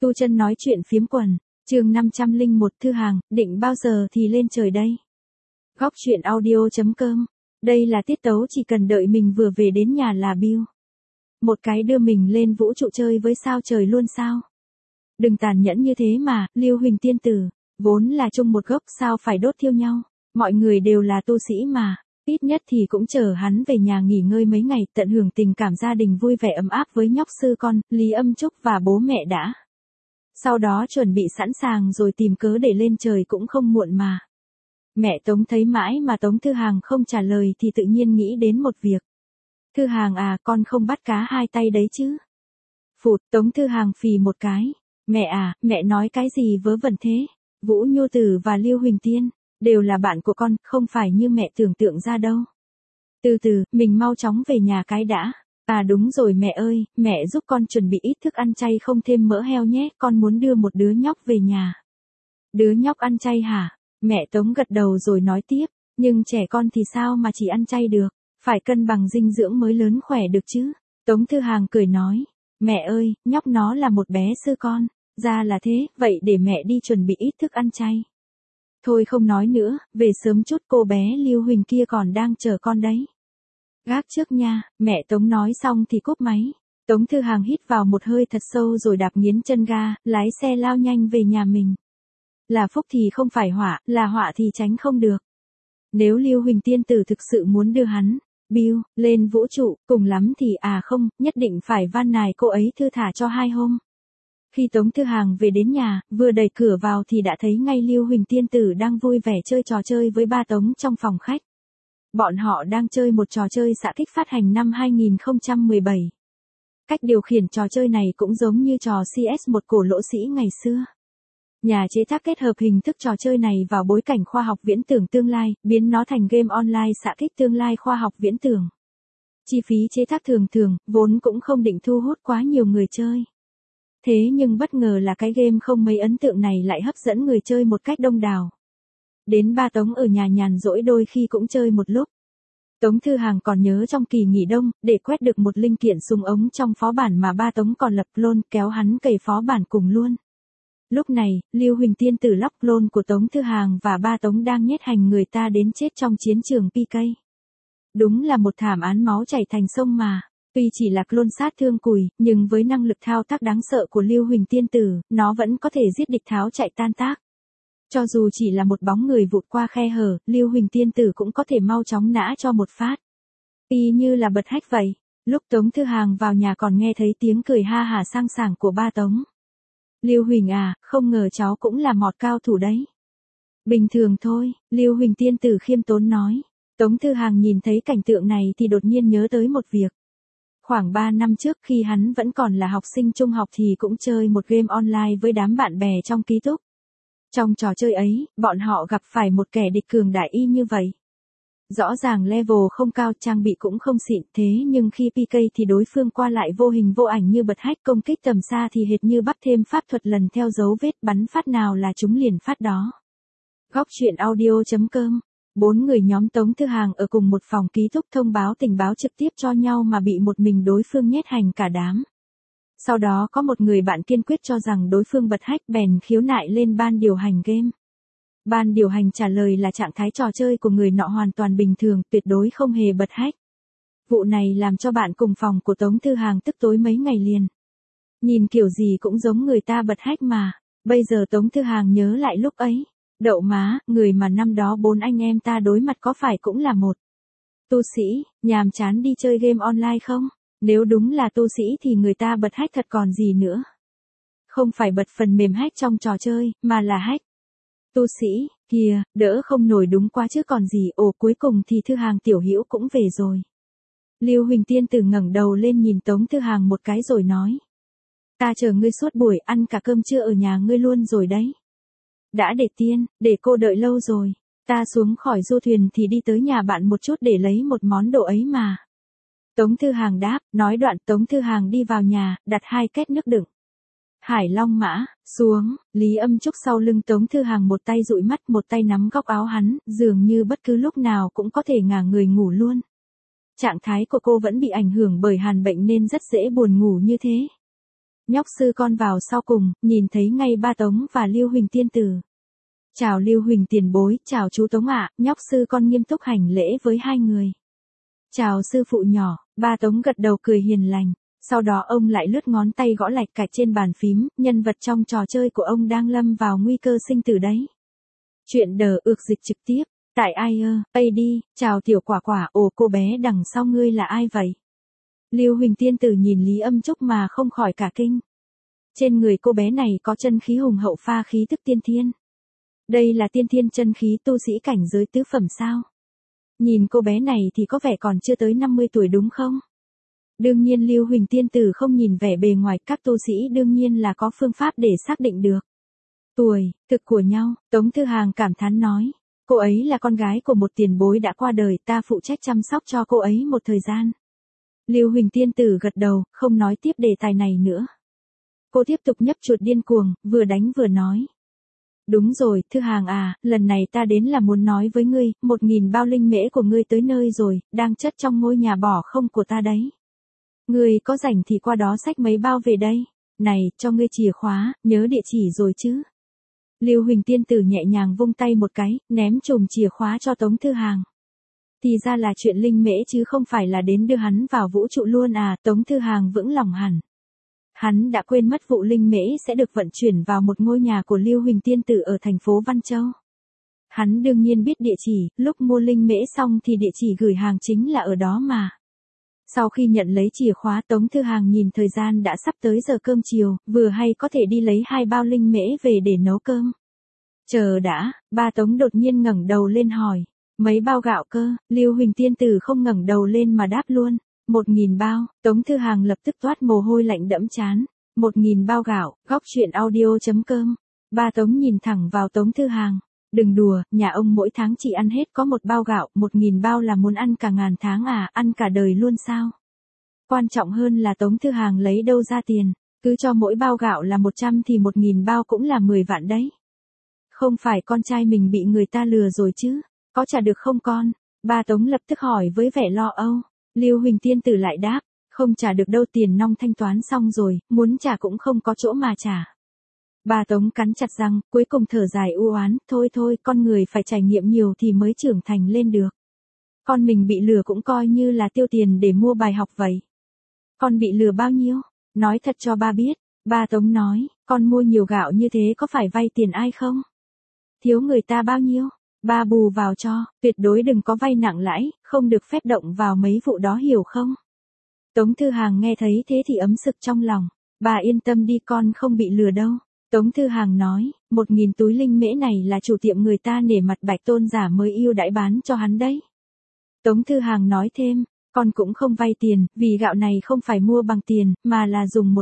Tu Chân nói chuyện phiếm quần, chương 501 Thư Hàng, định bao giờ thì lên trời đây? Góc truyện audio.com. Đây là tiết tấu chỉ cần đợi mình vừa về đến nhà là Bill. Một cái đưa mình lên vũ trụ chơi với sao trời luôn sao? Đừng tàn nhẫn như thế mà, Lưu Huỳnh tiên tử, vốn là chung một gốc sao phải đốt thiêu nhau, mọi người đều là tu sĩ mà. Ít nhất thì cũng chờ hắn về nhà nghỉ ngơi mấy ngày, tận hưởng tình cảm gia đình vui vẻ ấm áp với nhóc sư con, Lý Âm Trúc và bố mẹ đã. Sau đó chuẩn bị sẵn sàng rồi tìm cớ để lên trời cũng không muộn mà. Mẹ Tống thấy mãi mà Tống Thư Hàng không trả lời thì tự nhiên nghĩ đến một việc. Thư Hàng à, con không bắt cá hai tay đấy chứ? Phụt, Tống Thư Hàng phì một cái. Mẹ à, mẹ nói cái gì vớ vẩn thế? Vũ Nhu Tử và Lưu Huỳnh Tiên đều là bạn của con, không phải như mẹ tưởng tượng ra đâu. Từ từ, mình mau chóng về nhà cái đã. À đúng rồi mẹ ơi, mẹ giúp con chuẩn bị ít thức ăn chay không thêm mỡ heo nhé, con muốn đưa một đứa nhóc về nhà. Đứa nhóc ăn chay hả? Mẹ Tống gật đầu rồi nói tiếp, nhưng trẻ con thì sao mà chỉ ăn chay được, phải cân bằng dinh dưỡng mới lớn khỏe được chứ. Tống Thư Hàng cười nói, mẹ ơi, nhóc nó là một bé sư con, ra là thế, vậy để mẹ đi chuẩn bị ít thức ăn chay. Thôi không nói nữa, về sớm chút cô bé Lưu Huỳnh kia còn đang chờ con đấy. Gác trước nha, mẹ Tống nói xong thì cúp máy. Tống Thư Hàng hít vào một hơi thật sâu rồi đạp nghiến chân ga, lái xe lao nhanh về nhà mình. Là phúc thì không phải họa, là họa thì tránh không được. Nếu Lưu Huỳnh tiên tử thực sự muốn đưa hắn, Bill, lên vũ trụ, cùng lắm thì không, nhất định phải van nài cô ấy thư thả cho 2 hôm. Khi Tống Thư Hàng về đến nhà, vừa đẩy cửa vào thì đã thấy ngay Lưu Huỳnh tiên tử đang vui vẻ chơi trò chơi với ba Tống trong phòng khách. Bọn họ đang chơi một trò chơi xạ kích phát hành năm 2017. Cách điều khiển trò chơi này cũng giống như trò CS1 cổ lỗ sĩ ngày xưa. Nhà chế tác kết hợp hình thức trò chơi này vào bối cảnh khoa học viễn tưởng tương lai, biến nó thành game online xạ kích tương lai khoa học viễn tưởng. Chi phí chế tác thường, vốn cũng không định thu hút quá nhiều người chơi. Thế nhưng bất ngờ là cái game không mấy ấn tượng này lại hấp dẫn người chơi một cách đông đảo. Đến ba Tống ở nhà nhàn rỗi đôi khi cũng chơi một lúc. Tống Thư Hàng còn nhớ trong kỳ nghỉ đông, để quét được một linh kiện súng ống trong phó bản mà ba Tống còn lập clone kéo hắn cày phó bản cùng luôn. Lúc này, Lưu Huỳnh tiên tử lóc clone của Tống Thư Hàng và ba Tống đang nhét hành người ta đến chết trong chiến trường PK. Đúng là một thảm án máu chảy thành sông mà. Tuy chỉ là clone sát thương cùi, nhưng với năng lực thao tác đáng sợ của Lưu Huỳnh tiên tử, nó vẫn có thể giết địch tháo chạy tan tác. Cho dù chỉ là một bóng người vụt qua khe hở, Lưu Huỳnh tiên tử cũng có thể mau chóng nã cho một phát. Y như là bật hách vậy. Lúc Tống Thư Hàng vào nhà còn nghe thấy tiếng cười ha hả sang sảng của ba Tống. Lưu Huỳnh à, không ngờ cháu cũng là mọt cao thủ đấy. Bình thường thôi, Lưu Huỳnh tiên tử khiêm tốn nói. Tống Thư Hàng nhìn thấy cảnh tượng này thì đột nhiên nhớ tới một việc. Khoảng 3 năm trước khi hắn vẫn còn là học sinh trung học thì cũng chơi một game online với đám bạn bè trong ký túc. Trong trò chơi ấy, bọn họ gặp phải một kẻ địch cường đại y như vậy. Rõ ràng level không cao, trang bị cũng không xịn, thế nhưng khi PK thì đối phương qua lại vô hình vô ảnh như bật hách, công kích tầm xa thì hệt như bắt thêm pháp thuật lần theo dấu vết, bắn phát nào là chúng liền phát đó. Góc truyện audio.com. 4 người nhóm Tống Thư Hàng ở cùng một phòng ký túc thông báo tình báo trực tiếp cho nhau mà bị một mình đối phương nhét hành cả đám. Sau đó có một người bạn kiên quyết cho rằng đối phương bật hách bèn khiếu nại lên ban điều hành game. Ban điều hành trả lời là trạng thái trò chơi của người nọ hoàn toàn bình thường, tuyệt đối không hề bật hách. Vụ này làm cho bạn cùng phòng của Tống Thư Hàng tức tối mấy ngày liền. Nhìn kiểu gì cũng giống người ta bật hách mà. Bây giờ Tống Thư Hàng nhớ lại lúc ấy. Đậu má, người mà năm đó 4 anh em ta đối mặt có phải cũng là một tu sĩ, nhàm chán đi chơi game online không? Nếu đúng là tu sĩ thì người ta bật hack thật còn gì nữa. Không phải bật phần mềm hack trong trò chơi, mà là hack. Tu sĩ, kìa, đỡ không nổi đúng quá chứ còn gì. Cuối cùng thì Thư Hàng tiểu hữu cũng về rồi. Lưu Huỳnh tiên tử ngẩng đầu lên nhìn Tống Thư Hàng một cái rồi nói. Ta chờ ngươi suốt buổi, ăn cả cơm trưa ở nhà ngươi luôn rồi đấy. Đã để tiên, để cô đợi lâu rồi. Ta xuống khỏi du thuyền thì đi tới nhà bạn một chút để lấy một món đồ ấy mà. Tống Thư Hàng đáp, nói đoạn Tống Thư Hàng đi vào nhà, đặt 2 két nước đựng. Hải Long Mã, xuống, Lý Âm Trúc sau lưng Tống Thư Hàng một tay dụi mắt một tay nắm góc áo hắn, dường như bất cứ lúc nào cũng có thể ngả người ngủ luôn. Trạng thái của cô vẫn bị ảnh hưởng bởi hàn bệnh nên rất dễ buồn ngủ như thế. Nhóc sư con vào sau cùng, nhìn thấy ngay ba Tống và Lưu Huỳnh tiên tử. Chào Lưu Huỳnh tiền bối, chào chú Tống ạ, nhóc sư con nghiêm túc hành lễ với hai người. Chào sư phụ nhỏ, ba Tống gật đầu cười hiền lành. Sau đó ông lại lướt ngón tay gõ lạch cạch trên bàn phím, nhân vật trong trò chơi của ông đang lâm vào nguy cơ sinh tử đấy. Chuyện đờ ược dịch trực tiếp, tại AD, chào tiểu quả quả, ồ cô bé đằng sau ngươi là ai vậy? Lưu Huỳnh tiên tử nhìn Lý Âm Trúc mà không khỏi cả kinh. Trên người cô bé này có chân khí hùng hậu pha khí tức tiên thiên. Đây là tiên thiên chân khí tu sĩ cảnh giới tứ phẩm sao? Nhìn cô bé này thì có vẻ còn chưa tới 50 tuổi đúng không? Đương nhiên Lưu Huỳnh tiên tử không nhìn vẻ bề ngoài, các tu sĩ đương nhiên là có phương pháp để xác định được tuổi thực của nhau. Tống Thư Hàng cảm thán nói, cô ấy là con gái của một tiền bối đã qua đời, ta phụ trách chăm sóc cho cô ấy một thời gian. Lưu Huỳnh tiên tử gật đầu, không nói tiếp đề tài này nữa. Cô tiếp tục nhấp chuột điên cuồng, vừa đánh vừa nói. Đúng rồi, Thư Hàng à, lần này ta đến là muốn nói với ngươi, 1000 bao linh mễ của ngươi tới nơi rồi, đang chất trong ngôi nhà bỏ không của ta đấy. Ngươi có rảnh thì qua đó xách mấy bao về đây. Này, cho ngươi chìa khóa, nhớ địa chỉ rồi chứ. Lưu Huỳnh tiên tử nhẹ nhàng vung tay một cái, ném chùm chìa khóa cho Tống Thư Hàng. Thì ra là chuyện linh mễ chứ không phải là đến đưa hắn vào vũ trụ luôn à, Tống Thư Hàng vững lòng hẳn. Hắn đã quên mất vụ linh mễ sẽ được vận chuyển vào một ngôi nhà của Lưu Huỳnh tiên tử ở thành phố Văn Châu. Hắn đương nhiên biết địa chỉ, lúc mua linh mễ xong thì địa chỉ gửi hàng chính là ở đó mà. Sau khi nhận lấy chìa khóa, Tống Thư Hàng nhìn thời gian đã sắp tới giờ cơm chiều, vừa hay có thể đi lấy 2 bao linh mễ về để nấu cơm. Chờ đã, ba Tống đột nhiên ngẩng đầu lên hỏi, mấy bao gạo cơ? Lưu Huỳnh tiên tử không ngẩng đầu lên mà đáp luôn, 1000 bao. Tống Thư Hàng lập tức toát mồ hôi lạnh đẫm trán. 1000 bao gạo, góc chuyện audio.com. Ba Tống nhìn thẳng vào Tống Thư Hàng. Đừng đùa, nhà ông mỗi tháng chỉ ăn hết có 1 bao gạo, 1000 bao là muốn ăn cả ngàn tháng à, ăn cả đời luôn sao? Quan trọng hơn là Tống Thư Hàng lấy đâu ra tiền, cứ cho mỗi bao gạo là 100 thì 1000 bao cũng là 10 vạn đấy. Không phải con trai mình bị người ta lừa rồi chứ, có trả được không con? Ba Tống lập tức hỏi với vẻ lo âu. Lưu Huỳnh tiên tử lại đáp, không trả được đâu, tiền nong thanh toán xong rồi, muốn trả cũng không có chỗ mà trả. Bà Tống cắn chặt răng, cuối cùng thở dài u oán, thôi thôi, con người phải trải nghiệm nhiều thì mới trưởng thành lên được. Con mình bị lừa cũng coi như là tiêu tiền để mua bài học vậy. Con bị lừa bao nhiêu? Nói thật cho ba biết. Bà Tống nói, con mua nhiều gạo như thế có phải vay tiền ai không? Thiếu người ta bao nhiêu? Ba bù vào cho, tuyệt đối đừng có vay nặng lãi, không được phép động vào mấy vụ đó hiểu không? Tống Thư Hàng nghe thấy thế thì ấm sực trong lòng. Bà yên tâm đi, con không bị lừa đâu. Tống Thư Hàng nói, 1000 túi linh mễ này là chủ tiệm người ta nể mặt Bạch Tôn giả mới yêu đãi bán cho hắn đấy. Tống Thư Hàng nói thêm, con cũng không vay tiền, vì gạo này không phải mua bằng tiền, mà là dùng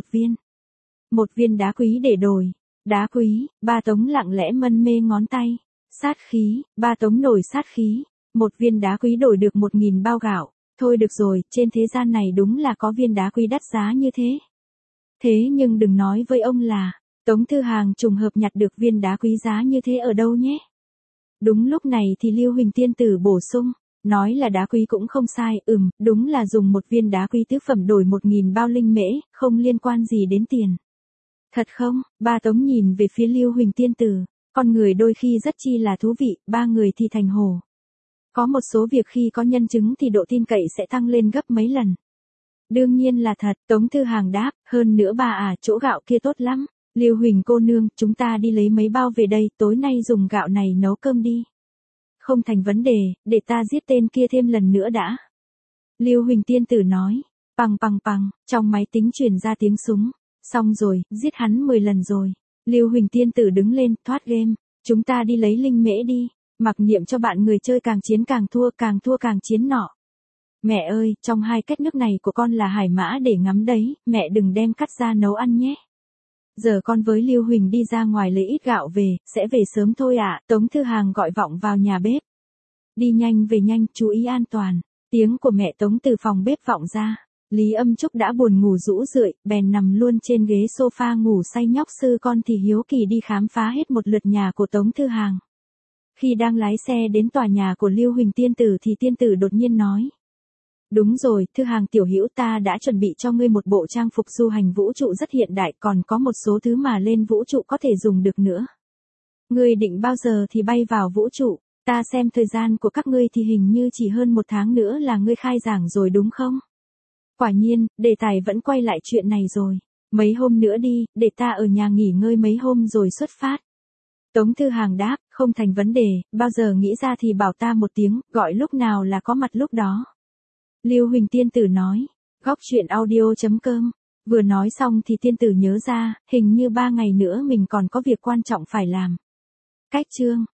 một viên đá quý để đổi. Đá quý, ba Tống lặng lẽ mân mê ngón tay. Sát khí, ba Tống nổi sát khí. 1 viên đá quý đổi được 1000 bao gạo. Thôi được rồi, trên thế gian này đúng là có viên đá quý đắt giá như thế. Thế nhưng đừng nói với ông là Tống Thư Hàng trùng hợp nhặt được viên đá quý giá như thế ở đâu nhé. Đúng lúc này thì Lưu Huỳnh tiên tử bổ sung, nói là đá quý cũng không sai, đúng là dùng 1 viên đá quý tứ phẩm đổi 1000 bao linh mễ, không liên quan gì đến tiền. Thật không? Ba Tống nhìn về phía Lưu Huỳnh tiên tử, con người đôi khi rất chi là thú vị, ba người thì thành hồ. Có một số việc khi có nhân chứng thì độ tin cậy sẽ tăng lên gấp mấy lần. Đương nhiên là thật, Tống Thư Hàng đáp, hơn nữa bà à, chỗ gạo kia tốt lắm. Lưu Huỳnh cô nương, chúng ta đi lấy mấy bao về đây, tối nay dùng gạo này nấu cơm đi. Không thành vấn đề, để ta giết tên kia thêm lần nữa đã. Lưu Huỳnh tiên tử nói, pằng pằng pằng, trong máy tính truyền ra tiếng súng. Xong rồi, giết hắn 10 lần rồi. Lưu Huỳnh tiên tử đứng lên, thoát game. Chúng ta đi lấy linh mễ đi. Mặc niệm cho bạn người chơi càng chiến càng thua càng chiến nọ. Mẹ ơi, trong 2 két nước này của con là hải mã để ngắm đấy, mẹ đừng đem cắt ra nấu ăn nhé. Giờ con với Lưu Huỳnh đi ra ngoài lấy ít gạo về, sẽ về sớm thôi ạ. Tống Thư Hàng gọi vọng vào nhà bếp. Đi nhanh về nhanh, chú ý an toàn. Tiếng của mẹ Tống từ phòng bếp vọng ra. Lý Âm Trúc đã buồn ngủ rũ rượi, bèn nằm luôn trên ghế sofa ngủ say. Nhóc sư con thì hiếu kỳ đi khám phá hết một lượt nhà của Tống Thư Hàng. Khi đang lái xe đến tòa nhà của Lưu Huỳnh tiên tử thì tiên tử đột nhiên nói. Đúng rồi, Thư Hàng tiểu hữu, ta đã chuẩn bị cho ngươi một bộ trang phục du hành vũ trụ rất hiện đại, còn có một số thứ mà lên vũ trụ có thể dùng được nữa. Ngươi định bao giờ thì bay vào vũ trụ? Ta xem thời gian của các ngươi thì hình như chỉ hơn 1 tháng nữa là ngươi khai giảng rồi đúng không? Quả nhiên, đề tài vẫn quay lại chuyện này rồi. Mấy hôm nữa đi, để ta ở nhà nghỉ ngơi mấy hôm rồi xuất phát. Tống Thư Hàng đáp, không thành vấn đề, bao giờ nghĩ ra thì bảo ta một tiếng, gọi lúc nào là có mặt lúc đó. Lưu Huỳnh tiên tử nói, góc chuyện audio.com. Vừa nói xong thì tiên tử nhớ ra, hình như 3 ngày nữa mình còn có việc quan trọng phải làm. Cách chương